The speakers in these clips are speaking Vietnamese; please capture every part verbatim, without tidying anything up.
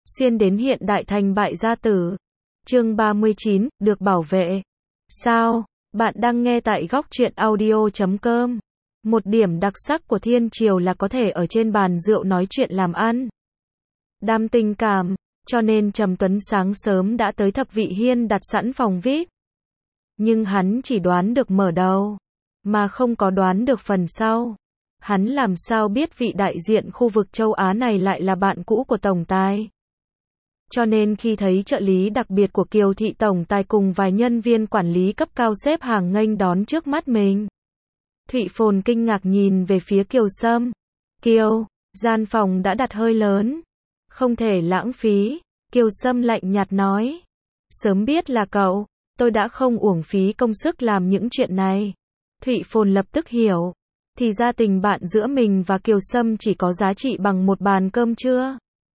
xuyên đến hiện đại thành bại gia tử. Chương ba mươi chín, được bảo vệ. Sao? Bạn đang nghe tại góc truyện audio chấm com. Một điểm đặc sắc của thiên triều là có thể ở trên bàn rượu nói chuyện làm ăn. Đam tình cảm, cho nên Trầm Tuấn sáng sớm đã tới Thập Vị Hiên đặt sẵn phòng vi ai pi. Nhưng hắn chỉ đoán được mở đầu, mà không có đoán được phần sau. Hắn làm sao biết vị đại diện khu vực châu Á này lại là bạn cũ của Tổng Tài. Cho nên khi thấy trợ lý đặc biệt của Kiều Thị Tổng Tài cùng vài nhân viên quản lý cấp cao xếp hàng nghênh đón trước mắt mình, Thụy Phồn kinh ngạc nhìn về phía Kiều Sâm. Kiều, gian phòng đã đặt hơi lớn, không thể lãng phí. Kiều Sâm lạnh nhạt nói. Sớm biết là cậu, tôi đã không uổng phí công sức làm những chuyện này. Thụy Phồn lập tức hiểu. Thì ra tình bạn giữa mình và Kiều Sâm chỉ có giá trị bằng một bàn cơm trưa.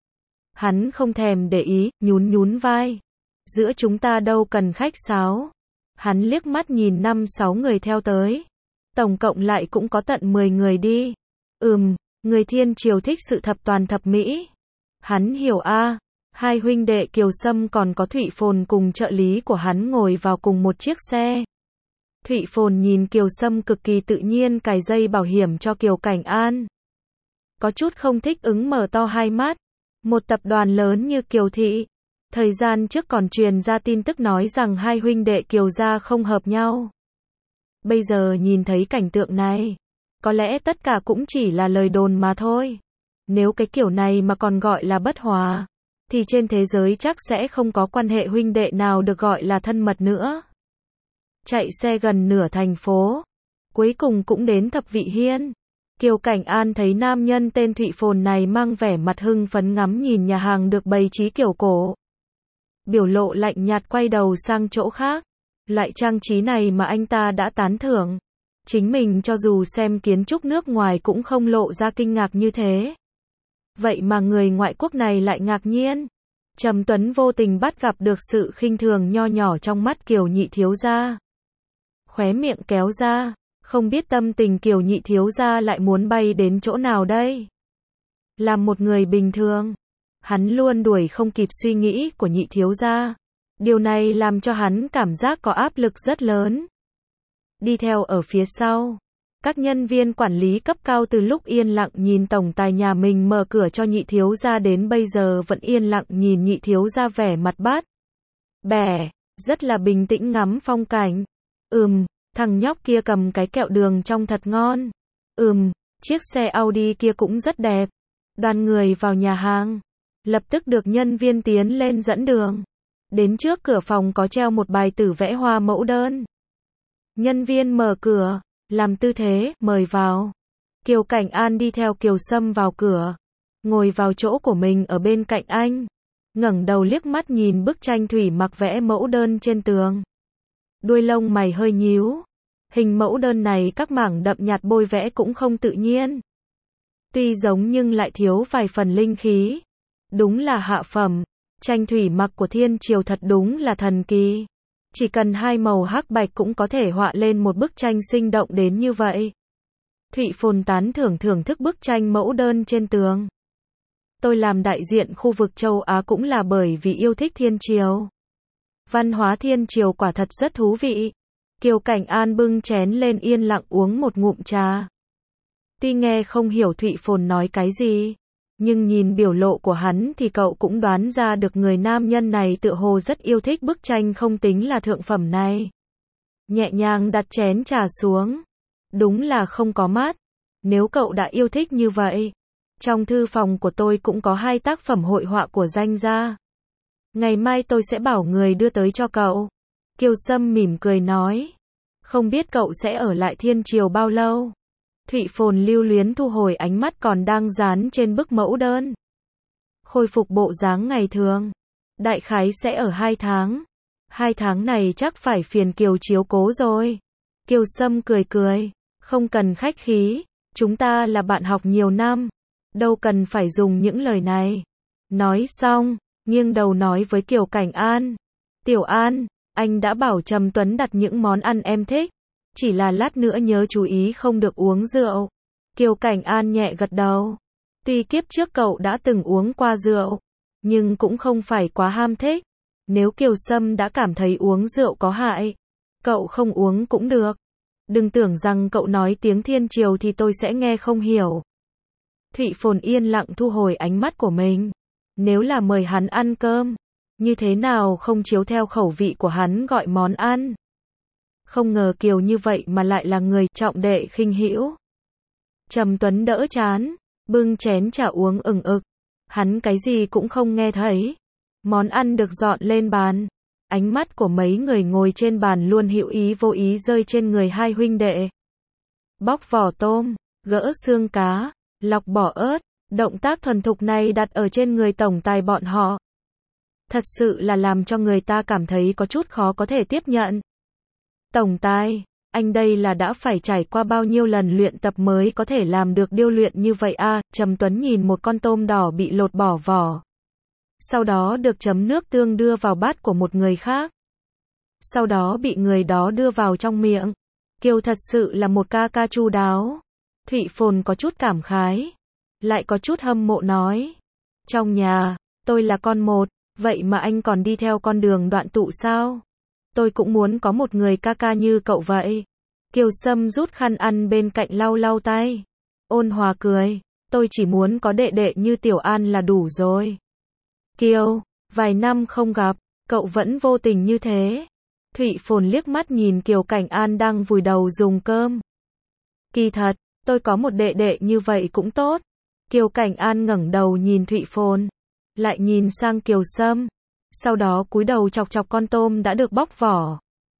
Hắn không thèm để ý, nhún nhún vai. Giữa chúng ta đâu cần khách sáo. Hắn liếc mắt nhìn năm sáu người theo tới. Tổng cộng lại cũng có tận mười người đi. Ừm, người thiên triều thích sự thập toàn thập mỹ. Hắn hiểu a. À, hai huynh đệ Kiều Sâm còn có Thụy Phồn cùng trợ lý của hắn ngồi vào cùng một chiếc xe. Thụy Phồn nhìn Kiều Sâm cực kỳ tự nhiên cài dây bảo hiểm cho Kiều Cảnh An. Có chút không thích ứng mở to hai mắt. Một tập đoàn lớn như Kiều Thị, thời gian trước còn truyền ra tin tức nói rằng hai huynh đệ Kiều gia không hợp nhau. Bây giờ nhìn thấy cảnh tượng này, có lẽ tất cả cũng chỉ là lời đồn mà thôi. Nếu cái kiểu này mà còn gọi là bất hòa, thì trên thế giới chắc sẽ không có quan hệ huynh đệ nào được gọi là thân mật nữa. Chạy xe gần nửa thành phố, cuối cùng cũng đến Thập Vị Hiên. Kiều Cảnh An thấy nam nhân tên Thụy Phồn này mang vẻ mặt hưng phấn ngắm nhìn nhà hàng được bày trí kiểu cổ. Biểu lộ lạnh nhạt quay đầu sang chỗ khác. Loại trang trí này mà anh ta đã tán thưởng. Chính mình cho dù xem kiến trúc nước ngoài cũng không lộ ra kinh ngạc như thế. Vậy mà người ngoại quốc này lại ngạc nhiên. Trầm Tuấn vô tình bắt gặp được sự khinh thường nho nhỏ trong mắt Kiều nhị thiếu gia. Khóe miệng kéo ra. Không biết tâm tình Kiều nhị thiếu gia lại muốn bay đến chỗ nào đây. Làm một người bình thường, hắn luôn đuổi không kịp suy nghĩ của nhị thiếu gia. Điều này làm cho hắn cảm giác có áp lực rất lớn. Đi theo ở phía sau, các nhân viên quản lý cấp cao từ lúc yên lặng nhìn tổng tài nhà mình mở cửa cho nhị thiếu gia đến bây giờ vẫn yên lặng nhìn nhị thiếu gia vẻ mặt bát bẻ, rất là bình tĩnh ngắm phong cảnh. Ừm. Thằng nhóc kia cầm cái kẹo đường trông thật ngon. Ừm, chiếc xe Audi kia cũng rất đẹp. Đoàn người vào nhà hàng, lập tức được nhân viên tiến lên dẫn đường. Đến trước cửa phòng có treo một bài tử vẽ hoa mẫu đơn. Nhân viên mở cửa, làm tư thế, mời vào. Kiều Cảnh An đi theo Kiều Sâm vào cửa, ngồi vào chỗ của mình ở bên cạnh anh. Ngẩng đầu liếc mắt nhìn bức tranh thủy mặc vẽ mẫu đơn trên tường. Đuôi lông mày hơi nhíu. Hình mẫu đơn này các mảng đậm nhạt bôi vẽ cũng không tự nhiên. Tuy giống nhưng lại thiếu vài phần linh khí. Đúng là hạ phẩm. Tranh thủy mặc của thiên triều thật đúng là thần kỳ. Chỉ cần hai màu hắc bạch cũng có thể họa lên một bức tranh sinh động đến như vậy. Thụy Phồn tán thưởng thưởng thức bức tranh mẫu đơn trên tường. Tôi làm đại diện khu vực châu Á cũng là bởi vì yêu thích thiên triều. Văn hóa thiên triều quả thật rất thú vị. Kiều Cảnh An bưng chén lên yên lặng uống một ngụm trà. Tuy nghe không hiểu Thụy Phồn nói cái gì, nhưng nhìn biểu lộ của hắn thì cậu cũng đoán ra được người nam nhân này tựa hồ rất yêu thích bức tranh không tính là thượng phẩm này. Nhẹ nhàng đặt chén trà xuống. Đúng là không có mát. Nếu cậu đã yêu thích như vậy, trong thư phòng của tôi cũng có hai tác phẩm hội họa của danh gia. Ngày mai tôi sẽ bảo người đưa tới cho cậu. Kiều Sâm mỉm cười nói. Không biết cậu sẽ ở lại thiên triều bao lâu. Thụy Phồn lưu luyến thu hồi ánh mắt còn đang dán trên bức mẫu đơn. Khôi phục bộ dáng ngày thường. Đại khái sẽ ở hai tháng. Hai tháng này chắc phải phiền Kiều chiếu cố rồi. Kiều Sâm cười cười. Không cần khách khí. Chúng ta là bạn học nhiều năm. Đâu cần phải dùng những lời này. Nói xong, nghiêng đầu nói với Kiều Cảnh An. Tiểu An, anh đã bảo Trầm Tuấn đặt những món ăn em thích. Chỉ là lát nữa nhớ chú ý không được uống rượu. Kiều Cảnh An nhẹ gật đầu. Tuy kiếp trước cậu đã từng uống qua rượu, nhưng cũng không phải quá ham thích. Nếu Kiều Sâm đã cảm thấy uống rượu có hại, cậu không uống cũng được. Đừng tưởng rằng cậu nói tiếng thiên triều thì tôi sẽ nghe không hiểu. Thụy Phồn yên lặng thu hồi ánh mắt của mình. Nếu là mời hắn ăn cơm, như thế nào không chiếu theo khẩu vị của hắn gọi món ăn. Không ngờ Kiều như vậy mà lại là người trọng đệ khinh hữu. Trầm Tuấn đỡ chán, bưng chén trà uống ừng ực. Hắn cái gì cũng không nghe thấy. Món ăn được dọn lên bàn. Ánh mắt của mấy người ngồi trên bàn luôn hữu ý vô ý rơi trên người hai huynh đệ. Bóc vỏ tôm, gỡ xương cá, lọc bỏ ớt. Động tác thuần thục này đặt ở trên người tổng tài bọn họ. Thật sự là làm cho người ta cảm thấy có chút khó có thể tiếp nhận. Tổng tài, anh đây là đã phải trải qua bao nhiêu lần luyện tập mới có thể làm được điêu luyện như vậy à? Trầm Tuấn nhìn một con tôm đỏ bị lột bỏ vỏ. Sau đó được chấm nước tương đưa vào bát của một người khác. Sau đó bị người đó đưa vào trong miệng. Kiều thật sự là một ca ca chu đáo. Thụy Phồn có chút cảm khái. Lại có chút hâm mộ nói. Trong nhà, tôi là con một, vậy mà anh còn đi theo con đường đoạn tụ sao? Tôi cũng muốn có một người ca ca như cậu vậy. Kiều Sâm rút khăn ăn bên cạnh lau lau tay. Ôn hòa cười. Tôi chỉ muốn có đệ đệ như Tiểu An là đủ rồi. Kiều, vài năm không gặp, cậu vẫn vô tình như thế. Thụy Phồn liếc mắt nhìn Kiều Cảnh An đang vùi đầu dùng cơm. Kỳ thật, tôi có một đệ đệ như vậy cũng tốt. Kiều Cảnh An ngẩng đầu nhìn Thụy Phồn, lại nhìn sang Kiều Sâm, sau đó cúi đầu chọc chọc con tôm đã được bóc vỏ.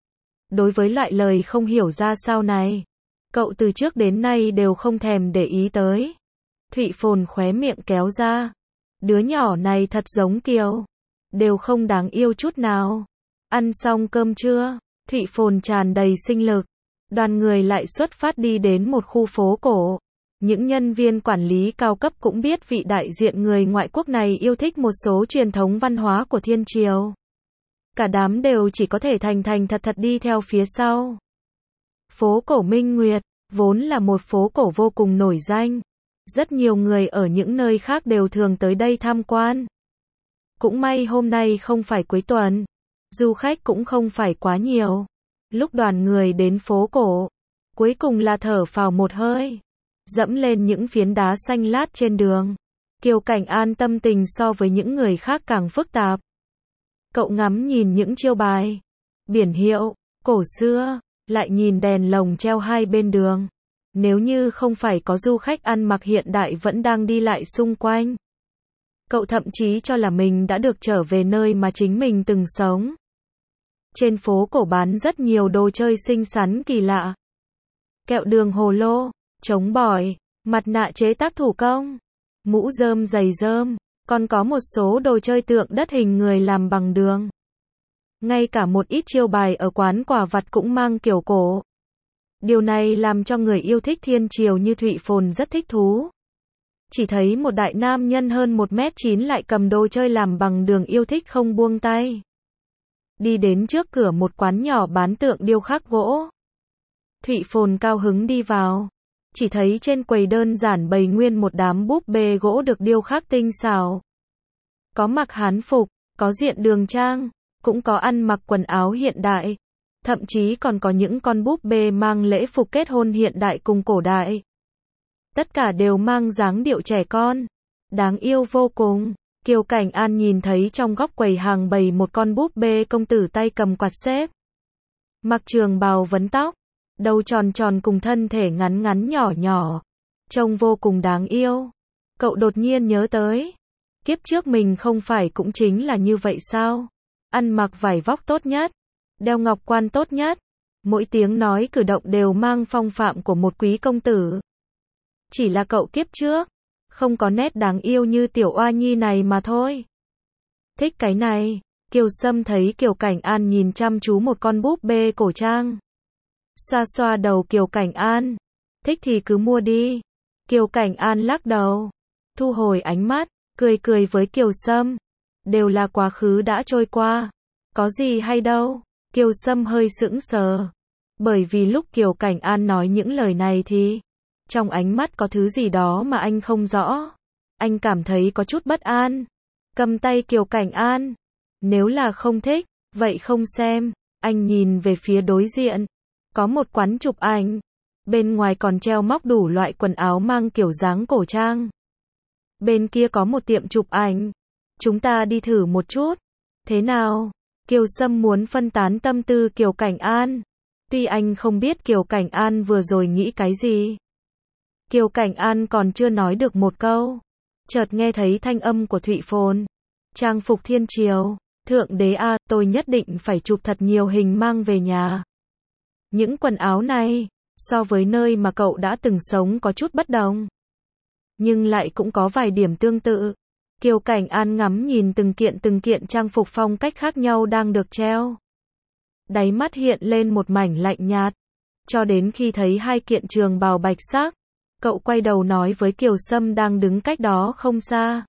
Đối với loại lời không hiểu ra sao này, cậu từ trước đến nay đều không thèm để ý tới. Thụy Phồn khóe miệng kéo ra. Đứa nhỏ này thật giống Kiều, đều không đáng yêu chút nào. Ăn xong cơm trưa, Thụy Phồn tràn đầy sinh lực. Đoàn người lại xuất phát đi đến một khu phố cổ. Những nhân viên quản lý cao cấp cũng biết vị đại diện người ngoại quốc này yêu thích một số truyền thống văn hóa của thiên triều. Cả đám đều chỉ có thể thành thành thật thật đi theo phía sau. Phố cổ Minh Nguyệt, vốn là một phố cổ vô cùng nổi danh. Rất nhiều người ở những nơi khác đều thường tới đây tham quan. Cũng may hôm nay không phải cuối tuần. Du khách cũng không phải quá nhiều. Lúc đoàn người đến phố cổ, cuối cùng là thở phào một hơi. Dẫm lên những phiến đá xanh lát trên đường. Kiều Cảnh An tâm tình so với những người khác càng phức tạp. Cậu ngắm nhìn những chiêu bài, biển hiệu, cổ xưa, lại nhìn đèn lồng treo hai bên đường. Nếu như không phải có du khách ăn mặc hiện đại vẫn đang đi lại xung quanh. Cậu thậm chí cho là mình đã được trở về nơi mà chính mình từng sống. Trên phố cổ bán rất nhiều đồ chơi xinh xắn kỳ lạ. Kẹo đường hồ lô, trống bỏi, mặt nạ chế tác thủ công, mũ rơm giày rơm, còn có một số đồ chơi tượng đất hình người làm bằng đường. Ngay cả một ít chiêu bài ở quán quà vặt cũng mang kiểu cổ. Điều này làm cho người yêu thích thiên triều như Thụy Phồn rất thích thú. Chỉ thấy một đại nam nhân hơn một mét chín lại cầm đồ chơi làm bằng đường yêu thích không buông tay. Đi đến trước cửa một quán nhỏ bán tượng điêu khắc gỗ. Thụy Phồn cao hứng đi vào. Chỉ thấy trên quầy đơn giản bày nguyên một đám búp bê gỗ được điêu khắc tinh xảo. Có mặc hán phục, có diện đường trang, cũng có ăn mặc quần áo hiện đại. Thậm chí còn có những con búp bê mang lễ phục kết hôn hiện đại cùng cổ đại. Tất cả đều mang dáng điệu trẻ con. Đáng yêu vô cùng. Kiều Cảnh An nhìn thấy trong góc quầy hàng bày một con búp bê công tử tay cầm quạt xếp. Mặc trường bào vấn tóc. Đầu tròn tròn cùng thân thể ngắn ngắn nhỏ nhỏ. Trông vô cùng đáng yêu. Cậu đột nhiên nhớ tới. Kiếp trước mình không phải cũng chính là như vậy sao? Ăn mặc vải vóc tốt nhất. Đeo ngọc quan tốt nhất. Mỗi tiếng nói cử động đều mang phong phạm của một quý công tử. Chỉ là cậu kiếp trước. Không có nét đáng yêu như tiểu oa nhi này mà thôi. Thích cái này. Kiều Sâm thấy Kiều Cảnh An nhìn chăm chú một con búp bê cổ trang. Xoa xoa đầu Kiều Cảnh An. Thích thì cứ mua đi. Kiều Cảnh An lắc đầu. Thu hồi ánh mắt. Cười cười với Kiều Sâm. Đều là quá khứ đã trôi qua. Có gì hay đâu. Kiều Sâm hơi sững sờ. Bởi vì lúc Kiều Cảnh An nói những lời này thì trong ánh mắt có thứ gì đó mà anh không rõ. Anh cảm thấy có chút bất an. Cầm tay Kiều Cảnh An. Nếu là không thích, vậy không xem. Anh nhìn về phía đối diện. Có một quán chụp ảnh. Bên ngoài còn treo móc đủ loại quần áo mang kiểu dáng cổ trang. Bên kia có một tiệm chụp ảnh. Chúng ta đi thử một chút. Thế nào? Kiều Sâm muốn phân tán tâm tư Kiều Cảnh An. Tuy anh không biết Kiều Cảnh An vừa rồi nghĩ cái gì. Kiều Cảnh An còn chưa nói được một câu. Chợt nghe thấy thanh âm của Thụy Phồn. Trang phục thiên triều. Thượng đế a, tôi nhất định phải chụp thật nhiều hình mang về nhà. Những quần áo này, so với nơi mà cậu đã từng sống có chút bất đồng. Nhưng lại cũng có vài điểm tương tự. Kiều Cảnh An ngắm nhìn từng kiện từng kiện trang phục phong cách khác nhau đang được treo. Đáy mắt hiện lên một mảnh lạnh nhạt. Cho đến khi thấy hai kiện trường bào bạch sắc, cậu quay đầu nói với Kiều Sâm đang đứng cách đó không xa.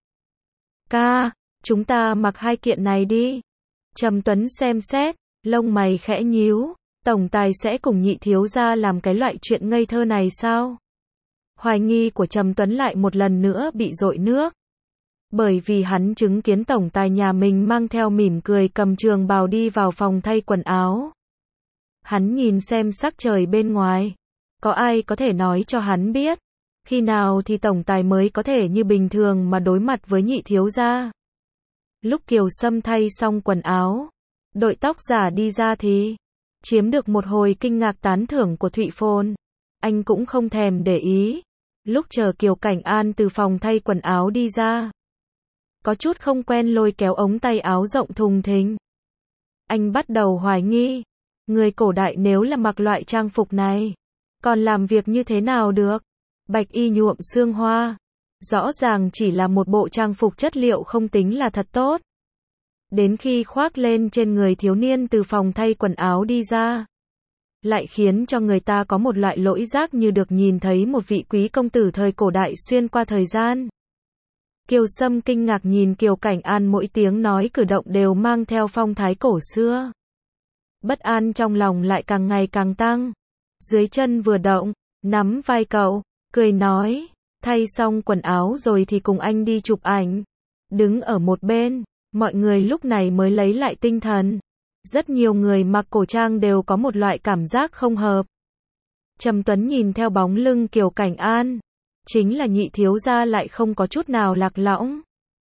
Ca, chúng ta mặc hai kiện này đi. Trầm Tuấn xem xét, lông mày khẽ nhíu. Tổng tài sẽ cùng Nhị thiếu gia làm cái loại chuyện ngây thơ này sao? Hoài nghi của Trầm Tuấn lại một lần nữa bị dội nước. Bởi vì hắn chứng kiến tổng tài nhà mình mang theo mỉm cười cầm trường bào đi vào phòng thay quần áo. Hắn nhìn xem sắc trời bên ngoài. Có ai có thể nói cho hắn biết, khi nào thì tổng tài mới có thể như bình thường mà đối mặt với Nhị thiếu gia? Lúc Kiều Sâm thay xong quần áo, đội tóc giả đi ra thì chiếm được một hồi kinh ngạc tán thưởng của Thụy Phồn. Anh cũng không thèm để ý. Lúc chờ Kiều Cảnh An từ phòng thay quần áo đi ra, có chút không quen lôi kéo ống tay áo rộng thùng thình. Anh bắt đầu hoài nghi, người cổ đại nếu là mặc loại trang phục này, còn làm việc như thế nào được? Bạch y nhuộm xương hoa, rõ ràng chỉ là một bộ trang phục chất liệu không tính là thật tốt. Đến khi khoác lên trên người thiếu niên từ phòng thay quần áo đi ra, lại khiến cho người ta có một loại lỗi giác như được nhìn thấy một vị quý công tử thời cổ đại xuyên qua thời gian. Kiều Sâm kinh ngạc nhìn Kiều Cảnh An, mỗi tiếng nói cử động đều mang theo phong thái cổ xưa. Bất an trong lòng lại càng ngày càng tăng. Dưới chân vừa động, nắm vai cậu, cười nói, thay xong quần áo rồi thì cùng anh đi chụp ảnh. Đứng ở một bên, mọi người lúc này mới lấy lại tinh thần. Rất nhiều người mặc cổ trang đều có một loại cảm giác không hợp. Trầm Tuấn nhìn theo bóng lưng Kiều Cảnh An, chính là Nhị thiếu gia lại không có chút nào lạc lõng.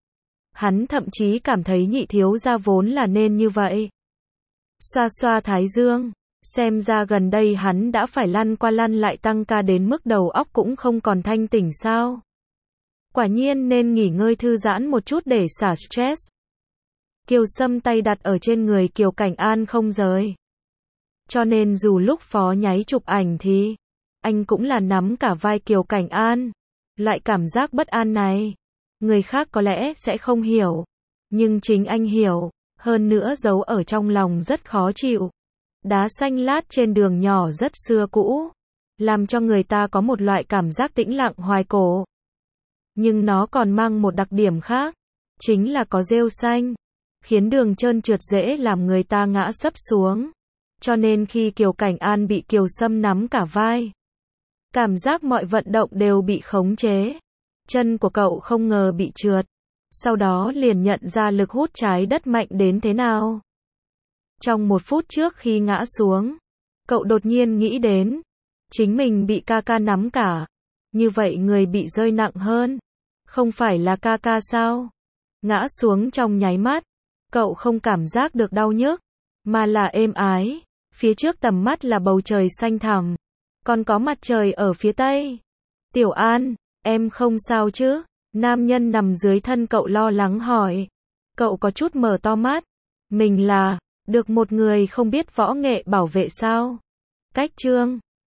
Hắn thậm chí cảm thấy Nhị thiếu gia vốn là nên như vậy. Xoa xoa thái dương, xem ra gần đây hắn đã phải lăn qua lăn lại tăng ca đến mức đầu óc cũng không còn thanh tỉnh sao. Quả nhiên nên nghỉ ngơi thư giãn một chút để xả stress. Kiều Sâm tay đặt ở trên người Kiều Cảnh An không rời. Cho nên dù lúc phó nháy chụp ảnh thì anh cũng là nắm cả vai Kiều Cảnh An. Loại cảm giác bất an này, người khác có lẽ sẽ không hiểu, nhưng chính anh hiểu, hơn nữa giấu ở trong lòng rất khó chịu. Đá xanh lát trên đường nhỏ rất xưa cũ, làm cho người ta có một loại cảm giác tĩnh lặng hoài cổ. Nhưng nó còn mang một đặc điểm khác, chính là có rêu xanh, khiến đường trơn trượt dễ làm người ta ngã sấp xuống. Cho nên khi Kiều Cảnh An bị Kiều Sâm nắm cả vai, cảm giác mọi vận động đều bị khống chế. Chân của cậu không ngờ bị trượt, sau đó liền nhận ra lực hút trái đất mạnh đến thế nào. Trong một phút trước khi ngã xuống, cậu đột nhiên nghĩ đến, chính mình bị ca ca nắm cả. Như vậy người bị rơi nặng hơn, không phải là ca ca sao? Ngã xuống trong nháy mắt, cậu không cảm giác được đau nhức, mà là êm ái. Phía trước tầm mắt là bầu trời xanh thẳm, còn có mặt trời ở phía tây. Tiểu An, em không sao chứ? Nam nhân nằm dưới thân cậu lo lắng hỏi. Cậu có chút mở to mắt. Mình là, được một người không biết võ nghệ bảo vệ sao? Cách chương